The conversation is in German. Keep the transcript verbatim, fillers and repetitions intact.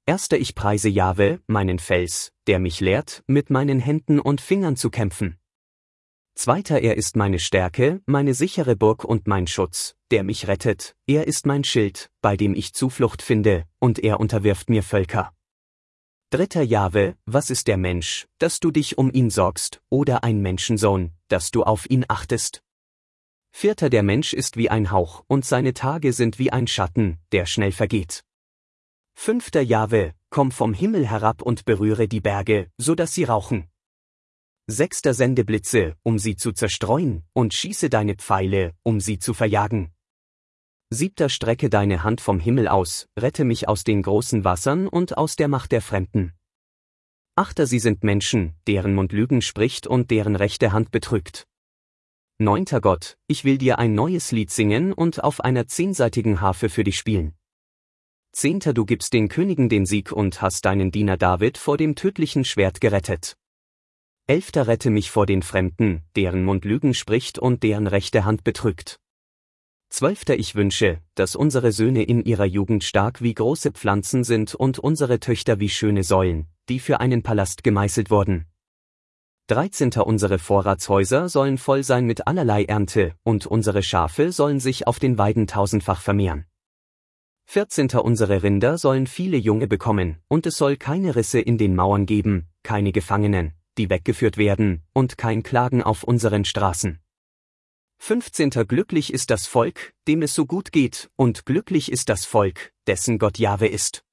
Erster Ich preise Jahwe, meinen Fels, der mich lehrt, mit meinen Händen und Fingern zu kämpfen. Zweiter Er ist meine Stärke, meine sichere Burg und mein Schutz, der mich rettet, er ist mein Schild, bei dem ich Zuflucht finde, und er unterwirft mir Völker. Dritter Jahwe, was ist der Mensch, dass du dich um ihn sorgst, oder ein Menschensohn, dass du auf ihn achtest? Vierter Der Mensch ist wie ein Hauch, und seine Tage sind wie ein Schatten, der schnell vergeht. Fünfter Jahwe, komm vom Himmel herab und berühre die Berge, so dass sie rauchen. Sechster Sende Blitze, um sie zu zerstreuen, und schieße deine Pfeile, um sie zu verjagen. Siebter Strecke deine Hand vom Himmel aus, rette mich aus den großen Wassern und aus der Macht der Fremden. Achter Sie sind Menschen, deren Mund Lügen spricht und deren rechte Hand betrügt. Neunter Gott, ich will dir ein neues Lied singen und auf einer zehnseitigen Harfe für dich spielen. Zehnter Du gibst den Königen den Sieg und hast deinen Diener David vor dem tödlichen Schwert gerettet. Elfter Rette mich vor den Fremden, deren Mund Lügen spricht und deren rechte Hand betrügt. Zwölfter Ich wünsche, dass unsere Söhne in ihrer Jugend stark wie große Pflanzen sind und unsere Töchter wie schöne Säulen, die für einen Palast gemeißelt wurden. Dreizehnter Unsere Vorratshäuser sollen voll sein mit allerlei Ernte, und unsere Schafe sollen sich auf den Weiden tausendfach vermehren. Vierzehnter Unsere Rinder sollen viele Junge bekommen, und es soll keine Risse in den Mauern geben, keine Gefangenen, die weggeführt werden, und kein Klagen auf unseren Straßen. Fünfzehnter Glücklich ist das Volk, dem es so gut geht, und glücklich ist das Volk, dessen Gott Jahwe ist.